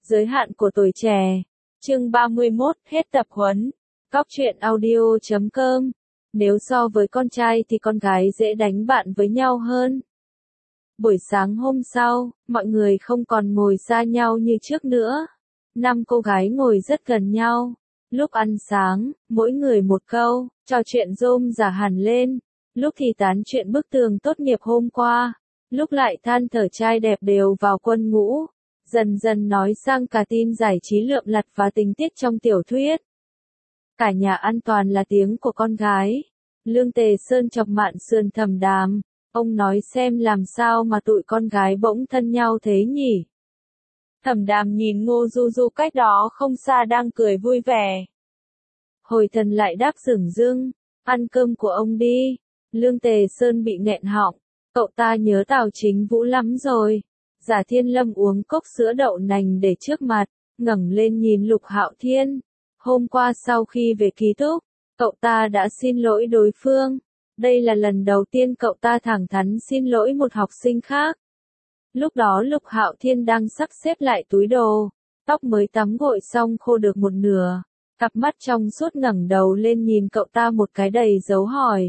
Giới hạn của tuổi trẻ. Chương 31, hết tập huấn. Cóc truyện audio.com. Nếu so với con trai thì con gái dễ đánh bạn với nhau hơn. Buổi sáng hôm sau, mọi người không còn ngồi xa nhau như trước nữa. 5 cô gái ngồi rất gần nhau. Lúc ăn sáng, mỗi người một câu, trò chuyện rôm rả hẳn lên. Lúc thì tán chuyện bức tường tốt nghiệp hôm qua. Lúc lại than thở trai đẹp đều vào quân ngũ. Dần dần nói sang cả tin giải trí lượm lặt và tình tiết trong tiểu thuyết. Cả nhà ăn toàn là tiếng của con gái. Lương Tề Sơn chọc mạn sườn Thẩm Đàm. Ông nói xem làm sao mà tụi con gái bỗng thân nhau thế nhỉ? Thẩm Đàm nhìn Ngô Du Du cách đó không xa đang cười vui vẻ. Hồi thần lại đáp dửng dưng, ăn cơm của ông đi. Lương Tề Sơn bị nghẹn họng, cậu ta nhớ Tào Chính Vũ lắm rồi. Giả Thiên Lâm uống cốc sữa đậu nành để trước mặt, ngẩng lên nhìn Lục Hạo Thiên. Hôm qua sau khi về ký túc, cậu ta đã xin lỗi đối phương. Đây là lần đầu tiên cậu ta thẳng thắn xin lỗi một học sinh khác. Lúc đó Lục Hạo Thiên đang sắp xếp lại túi đồ, tóc mới tắm gội xong khô được một nửa, cặp mắt trong suốt ngẩng đầu lên nhìn cậu ta một cái đầy dấu hỏi.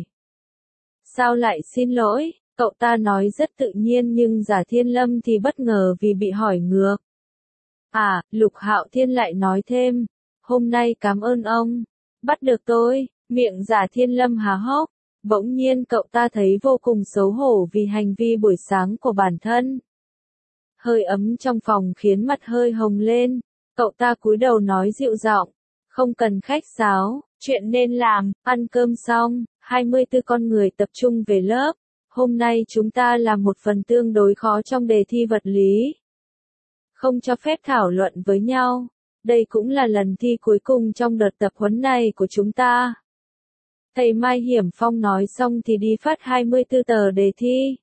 Sao lại xin lỗi? Cậu ta nói rất tự nhiên nhưng Giả Thiên Lâm thì bất ngờ vì bị hỏi ngược. À, Lục Hạo Thiên lại nói thêm, hôm nay cảm ơn ông, bắt được tôi. Miệng Giả Thiên Lâm há hốc, bỗng nhiên cậu ta thấy vô cùng xấu hổ vì hành vi buổi sáng của bản thân. Hơi ấm trong phòng khiến mặt hơi hồng lên, cậu ta cúi đầu nói dịu giọng, không cần khách sáo, chuyện nên làm. Ăn cơm xong, 24 con người tập trung về lớp. Hôm nay chúng ta làm một phần tương đối khó trong đề thi vật lý. Không cho phép thảo luận với nhau. Đây cũng là lần thi cuối cùng trong đợt tập huấn này của chúng ta. Thầy Mai Hiểm Phong nói xong thì đi phát 24 tờ đề thi.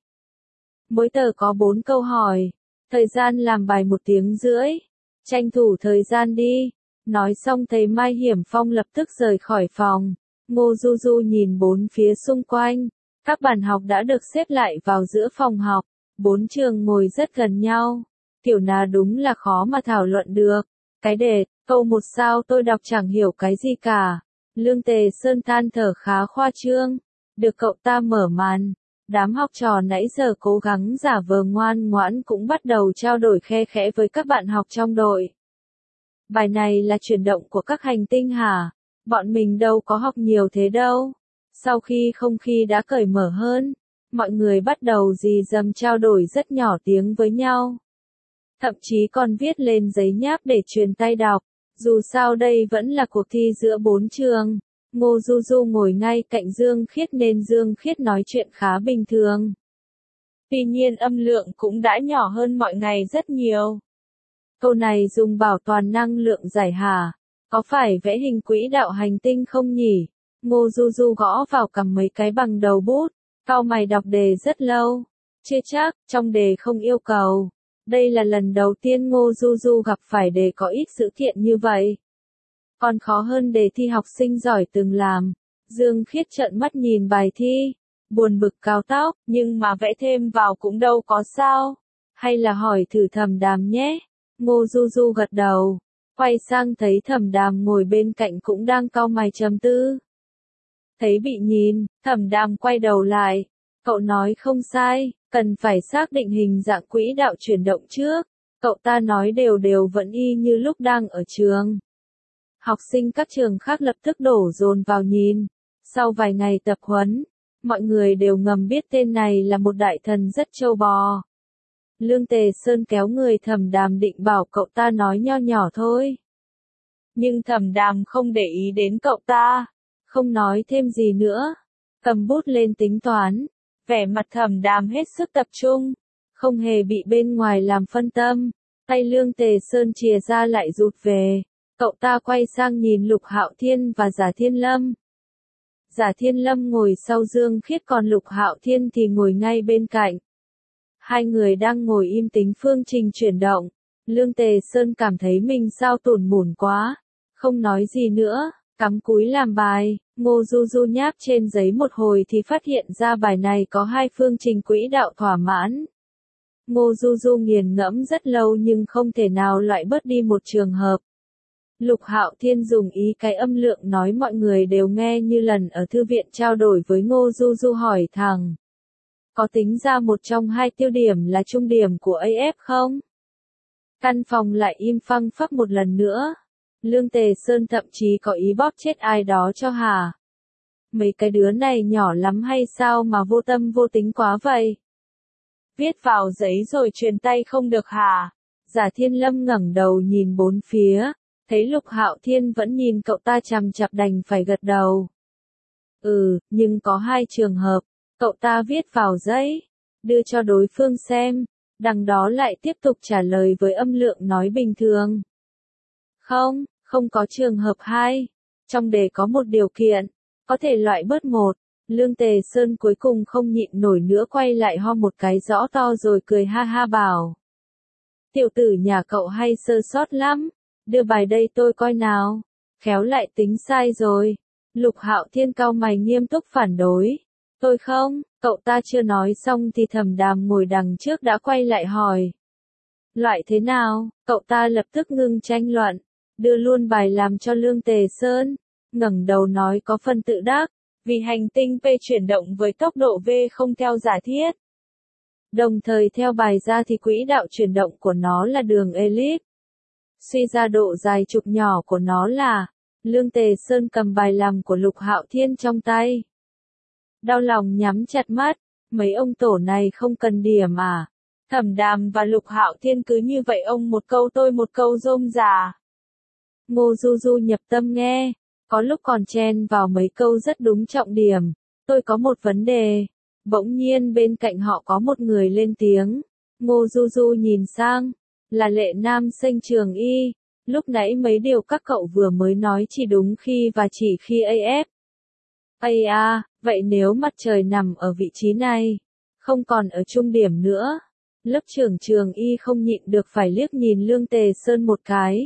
Mỗi tờ có 4 câu hỏi. Thời gian làm bài 1 tiếng rưỡi. Tranh thủ thời gian đi. Nói xong thầy Mai Hiểm Phong lập tức rời khỏi phòng. Ngô Du Du nhìn bốn phía xung quanh. Các bàn học đã được xếp lại vào giữa phòng học. 4 trường ngồi rất gần nhau. Kiểu nào đúng là khó mà thảo luận được. Cái đề, câu 1 sao tôi đọc chẳng hiểu cái gì cả. Lương Tề Sơn than thở khá khoa trương. Được cậu ta mở màn. Đám học trò nãy giờ cố gắng giả vờ ngoan ngoãn cũng bắt đầu trao đổi khe khẽ với các bạn học trong đội. Bài này là chuyển động của các hành tinh hả? Bọn mình đâu có học nhiều thế đâu. Sau khi không khí đã cởi mở hơn, mọi người bắt đầu rì rầm trao đổi rất nhỏ tiếng với nhau. Thậm chí còn viết lên giấy nháp để truyền tay đọc. Dù sao đây vẫn là cuộc thi giữa 4 trường. Ngô Du Du ngồi ngay cạnh Dương Khiết nên Dương Khiết nói chuyện khá bình thường. Tuy nhiên âm lượng cũng đã nhỏ hơn mọi ngày rất nhiều. Câu này dùng bảo toàn năng lượng giải hả? Có phải vẽ hình quỹ đạo hành tinh không nhỉ? Ngô Du Du gõ vào cầm mấy cái bằng đầu bút, cau mày đọc đề rất lâu. Chưa chắc, trong đề không yêu cầu. Đây là lần đầu tiên Ngô Du Du gặp phải đề có ít sự kiện như vậy. Còn khó hơn đề thi học sinh giỏi từng làm. Dương Khiết trợn mắt nhìn bài thi, buồn bực cào tóc, nhưng mà vẽ thêm vào cũng đâu có sao. Hay là hỏi thử Thẩm Đàm nhé. Ngô Du Du gật đầu, quay sang thấy Thẩm Đàm ngồi bên cạnh cũng đang cau mày trầm tư. Thấy bị nhìn, Thẩm Đàm quay đầu lại. Cậu nói không sai, cần phải xác định hình dạng quỹ đạo chuyển động trước. Cậu ta nói đều đều vẫn y như lúc đang ở trường. Học sinh các trường khác lập tức đổ dồn vào nhìn. Sau vài ngày tập huấn, mọi người đều ngầm biết tên này là một đại thần rất trâu bò. Lương Tề Sơn kéo người Thẩm Đàm định bảo cậu ta nói nho nhỏ thôi. Nhưng Thẩm Đàm không để ý đến cậu ta, không nói thêm gì nữa. Cầm bút lên tính toán, vẻ mặt Thẩm Đàm hết sức tập trung, không hề bị bên ngoài làm phân tâm. Tay Lương Tề Sơn chìa ra lại rụt về. Cậu ta quay sang nhìn Lục Hạo Thiên và Giả Thiên Lâm. Giả Thiên Lâm ngồi sau Dương Khiết còn Lục Hạo Thiên thì ngồi ngay bên cạnh. Hai người đang ngồi im tính phương trình chuyển động. Lương Tề Sơn cảm thấy mình sao tủn mủn quá. Không nói gì nữa, cắm cúi làm bài. Ngô Du Du nháp trên giấy một hồi thì phát hiện ra bài này có 2 phương trình quỹ đạo thỏa mãn. Ngô Du Du nghiền ngẫm rất lâu nhưng không thể nào loại bớt đi một trường hợp. Lục Hạo Thiên dùng ý cái âm lượng nói mọi người đều nghe như lần ở thư viện trao đổi với Ngô Du Du hỏi thẳng. Có tính ra một trong hai tiêu điểm là trung điểm của AF không? Căn phòng lại im phăng phắc một lần nữa. Lương Tề Sơn thậm chí có ý bóp chết ai đó cho hả? Mấy cái đứa này nhỏ lắm hay sao mà vô tâm vô tính quá vậy? Viết vào giấy rồi truyền tay không được hả? Giả Thiên Lâm ngẩng đầu nhìn bốn phía, thấy Lục Hạo Thiên vẫn nhìn cậu ta chằm chặp đành phải gật đầu. Nhưng có hai trường hợp, cậu ta viết vào giấy, đưa cho đối phương xem, đằng đó lại tiếp tục trả lời với âm lượng nói bình thường. Không có trường hợp hai. Trong đề có một điều kiện, có thể loại bớt một. Lương Tề Sơn cuối cùng không nhịn nổi nữa quay lại ho một cái rõ to rồi cười ha ha bảo. Tiểu tử nhà cậu hay sơ sót lắm, đưa bài đây tôi coi nào. Khéo lại tính sai rồi. Lục Hạo Thiên cau mày nghiêm túc phản đối. Tôi không, cậu ta chưa nói xong thì Thẩm Đàm ngồi đằng trước đã quay lại hỏi. Loại thế nào? Cậu ta lập tức ngưng tranh luận, đưa luôn bài làm cho Lương Tề Sơn, ngẩng đầu nói có phần tự đắc, vì hành tinh P chuyển động với tốc độ V không theo giả thiết. Đồng thời theo bài ra thì quỹ đạo chuyển động của nó là đường elip. Suy ra độ dài trục nhỏ của nó là, Lương Tề Sơn cầm bài làm của Lục Hạo Thiên trong tay. Đau lòng nhắm chặt mắt, mấy ông tổ này không cần điểm à? Thẩm Đàm và Lục Hạo Thiên cứ như vậy ông một câu tôi một câu rôm rà. Ngô Du Du nhập tâm nghe, có lúc còn chen vào mấy câu rất đúng trọng điểm. Tôi có một vấn đề. Bỗng nhiên bên cạnh họ có một người lên tiếng. Ngô Du Du nhìn sang, là Lệ Nam sinh Trường Y. Lúc nãy mấy điều các cậu vừa mới nói chỉ đúng khi và chỉ khi AF. Vậy nếu mặt trời nằm ở vị trí này, không còn ở trung điểm nữa. Lớp trưởng Trường Y không nhịn được phải liếc nhìn Lương Tề Sơn một cái.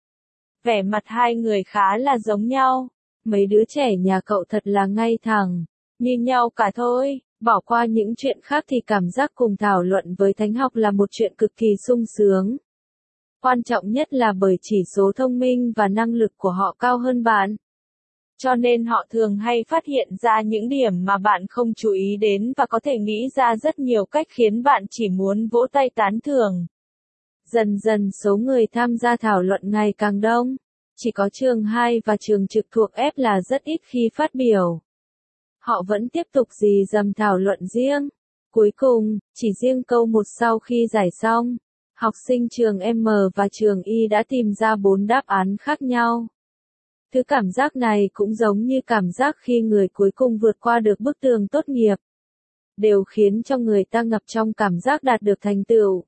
Vẻ mặt hai người khá là giống nhau. Mấy đứa trẻ nhà cậu thật là ngay thẳng, như nhau cả thôi. Bỏ qua những chuyện khác thì cảm giác cùng thảo luận với thánh học là một chuyện cực kỳ sung sướng. Quan trọng nhất là bởi chỉ số thông minh và năng lực của họ cao hơn bạn. Cho nên họ thường hay phát hiện ra những điểm mà bạn không chú ý đến và có thể nghĩ ra rất nhiều cách khiến bạn chỉ muốn vỗ tay tán thưởng. Dần dần số người tham gia thảo luận ngày càng đông. Chỉ có trường 2 và trường trực thuộc F là rất ít khi phát biểu. Họ vẫn tiếp tục rì rầm thảo luận riêng. Cuối cùng, chỉ riêng câu 1 sau khi giải xong, học sinh trường M và trường Y đã tìm ra 4 đáp án khác nhau. Thứ cảm giác này cũng giống như cảm giác khi người cuối cùng vượt qua được bức tường tốt nghiệp. Đều khiến cho người ta ngập trong cảm giác đạt được thành tựu.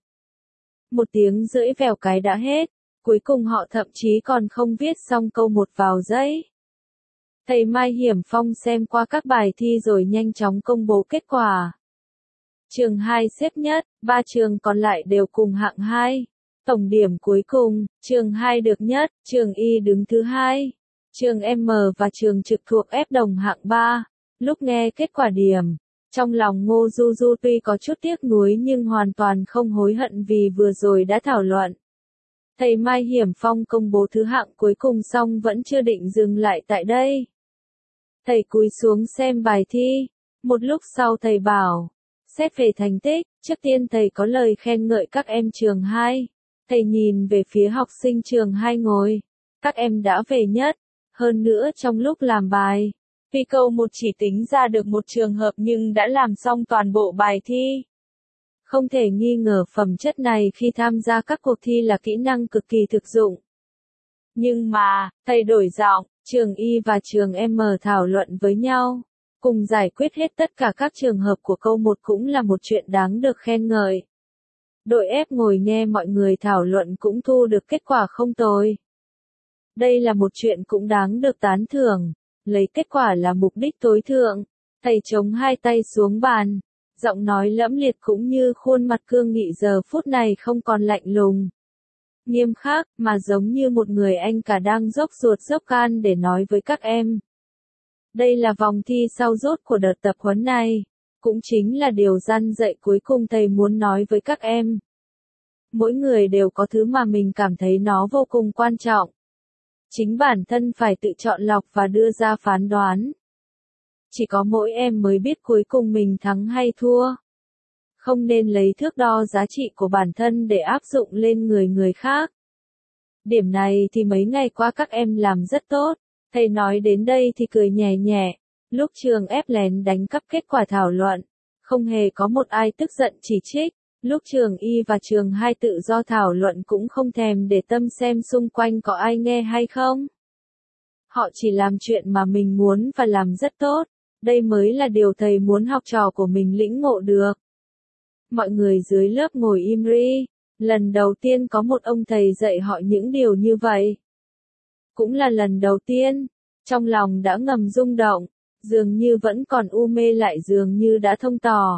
1 tiếng rưỡi vèo cái đã hết, cuối cùng họ thậm chí còn không viết xong câu 1 vào giấy. Thầy Mai Hiểm Phong xem qua các bài thi rồi nhanh chóng công bố kết quả. Trường 2 xếp nhất, 3 trường còn lại đều cùng hạng 2. Tổng điểm cuối cùng, trường 2 được nhất, trường Y đứng thứ 2. Trường M và trường trực thuộc F đồng hạng 3. Lúc nghe kết quả điểm, trong lòng Ngô Du Du tuy có chút tiếc nuối nhưng hoàn toàn không hối hận vì vừa rồi đã thảo luận. Thầy Mai Hiểm Phong công bố thứ hạng cuối cùng xong vẫn chưa định dừng lại tại đây. Thầy cúi xuống xem bài thi. Một lúc sau thầy bảo, xét về thành tích, trước tiên thầy có lời khen ngợi các em trường 2. Thầy nhìn về phía học sinh trường 2 ngồi. Các em đã về nhất. Hơn nữa trong lúc làm bài, vì câu 1 chỉ tính ra được một trường hợp nhưng đã làm xong toàn bộ bài thi. Không thể nghi ngờ phẩm chất này khi tham gia các cuộc thi là kỹ năng cực kỳ thực dụng. Nhưng mà, thầy đổi giọng, trường Y và trường M thảo luận với nhau, cùng giải quyết hết tất cả các trường hợp của câu 1 cũng là một chuyện đáng được khen ngợi. Đội F ngồi nghe mọi người thảo luận cũng thu được kết quả không tồi. Đây là một chuyện cũng đáng được tán thưởng, lấy kết quả là mục đích tối thượng. Thầy chống hai tay xuống bàn, giọng nói lẫm liệt cũng như khuôn mặt cương nghị giờ phút này không còn lạnh lùng, nghiêm khắc, mà giống như một người anh cả đang dốc ruột dốc gan để nói với các em. Đây là vòng thi sau rốt của đợt tập huấn này. Cũng chính là điều răn dạy cuối cùng thầy muốn nói với các em. Mỗi người đều có thứ mà mình cảm thấy nó vô cùng quan trọng. Chính bản thân phải tự chọn lọc và đưa ra phán đoán. Chỉ có mỗi em mới biết cuối cùng mình thắng hay thua. Không nên lấy thước đo giá trị của bản thân để áp dụng lên người khác. Điểm này thì mấy ngày qua các em làm rất tốt. Thầy nói đến đây thì cười nhẹ nhẹ. Lúc trường ép lén đánh cắp kết quả thảo luận, không hề có một ai tức giận chỉ trích. Lúc trường Y và trường 2 tự do thảo luận cũng không thèm để tâm xem xung quanh có ai nghe hay không. Họ chỉ làm chuyện mà mình muốn và làm rất tốt. Đây mới là điều thầy muốn học trò của mình lĩnh ngộ được. Mọi người dưới lớp ngồi im ri. Lần đầu tiên có một ông thầy dạy họ những điều như vậy. Cũng là lần đầu tiên. Trong lòng đã ngầm rung động. Dường như vẫn còn u mê lại dường như đã thông tỏ.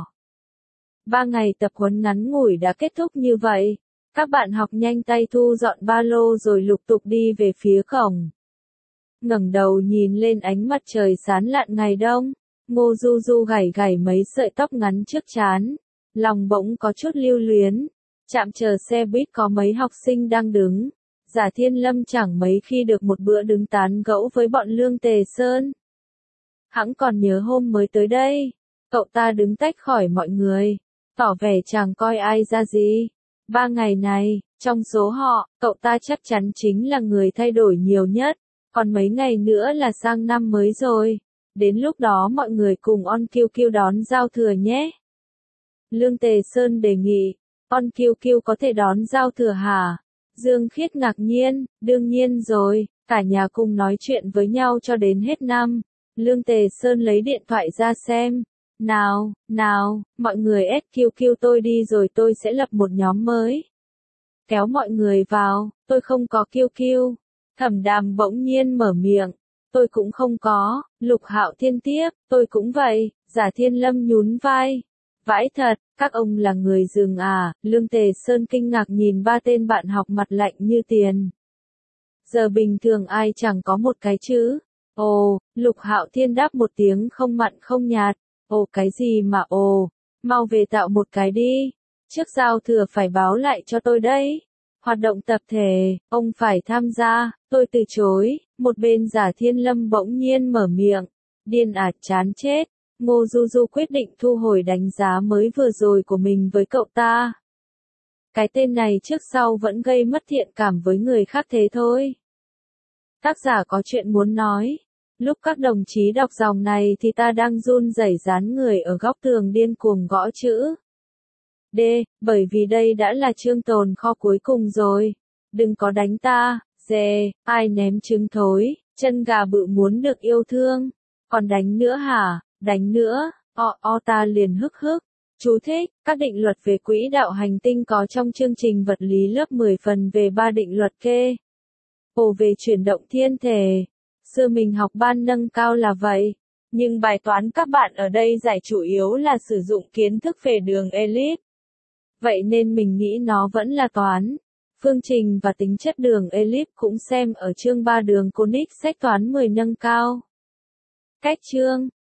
3 ngày tập huấn ngắn ngủi đã kết thúc như vậy. Các bạn học nhanh tay thu dọn ba lô rồi lục tục đi về phía cổng. Ngẩng đầu nhìn lên ánh mặt trời sáng lạn ngày đông, Ngô Du Du gảy gảy mấy sợi tóc ngắn trước trán, lòng bỗng có chút lưu luyến. Trạm chờ xe buýt có mấy học sinh đang đứng. Giả Thiên Lâm chẳng mấy khi được một bữa đứng tán gẫu với bọn Lương Tề Sơn. Hẵng còn nhớ hôm mới tới đây, cậu ta đứng tách khỏi mọi người, tỏ vẻ chẳng coi ai ra gì. 3 ngày này, trong số họ, cậu ta chắc chắn chính là người thay đổi nhiều nhất. Còn mấy ngày nữa là sang năm mới rồi. Đến lúc đó mọi người cùng On Kiêu Kiêu đón giao thừa nhé. Lương Tề Sơn đề nghị, On Kiêu Kiêu có thể đón giao thừa hả? Dương Khiết ngạc nhiên, đương nhiên rồi, cả nhà cùng nói chuyện với nhau cho đến hết năm. Lương Tề Sơn lấy điện thoại ra xem. Nào, mọi người SQQ tôi đi rồi tôi sẽ lập một nhóm mới. Kéo mọi người vào, tôi không có QQ. Thẩm Đàm bỗng nhiên mở miệng. Tôi cũng không có. Lục Hạo Thiên tiếp, tôi cũng vậy. Giả Thiên Lâm nhún vai. Vãi thật, các ông là người rừng à? Lương Tề Sơn kinh ngạc nhìn 3 tên bạn học mặt lạnh như tiền. Giờ bình thường ai chẳng có một cái chứ? Ồ, Lục Hạo Thiên đáp một tiếng không mặn không nhạt. Ồ cái gì mà ồ, mau về tạo một cái đi. Trước giao thừa phải báo lại cho tôi đấy. Hoạt động tập thể, ông phải tham gia, tôi từ chối. Một bên Giả Thiên Lâm bỗng nhiên mở miệng. Điên à, chán chết. Ngô Du Du quyết định thu hồi đánh giá mới vừa rồi của mình với cậu ta. Cái tên này trước sau vẫn gây mất thiện cảm với người khác thế thôi. Tác giả có chuyện muốn nói. Lúc các đồng chí đọc dòng này thì ta đang run rẩy dán người ở góc tường điên cuồng gõ chữ. D, bởi vì đây đã là chương tồn kho cuối cùng rồi. Đừng có đánh ta. D, ai ném trứng thối, chân gà bự muốn được yêu thương. Còn đánh nữa hả? Đánh nữa. Ta liền hức hức. Chú thích, các định luật về quỹ đạo hành tinh có trong chương trình vật lý lớp 10 phần về 3 định luật kê. Về chuyển động thiên thể. Xưa mình học ban nâng cao là vậy. Nhưng bài toán các bạn ở đây giải chủ yếu là sử dụng kiến thức về đường elip. Vậy nên mình nghĩ nó vẫn là toán. Phương trình và tính chất đường elip cũng xem ở chương 3 đường conic sách toán 10 nâng cao. Cách chương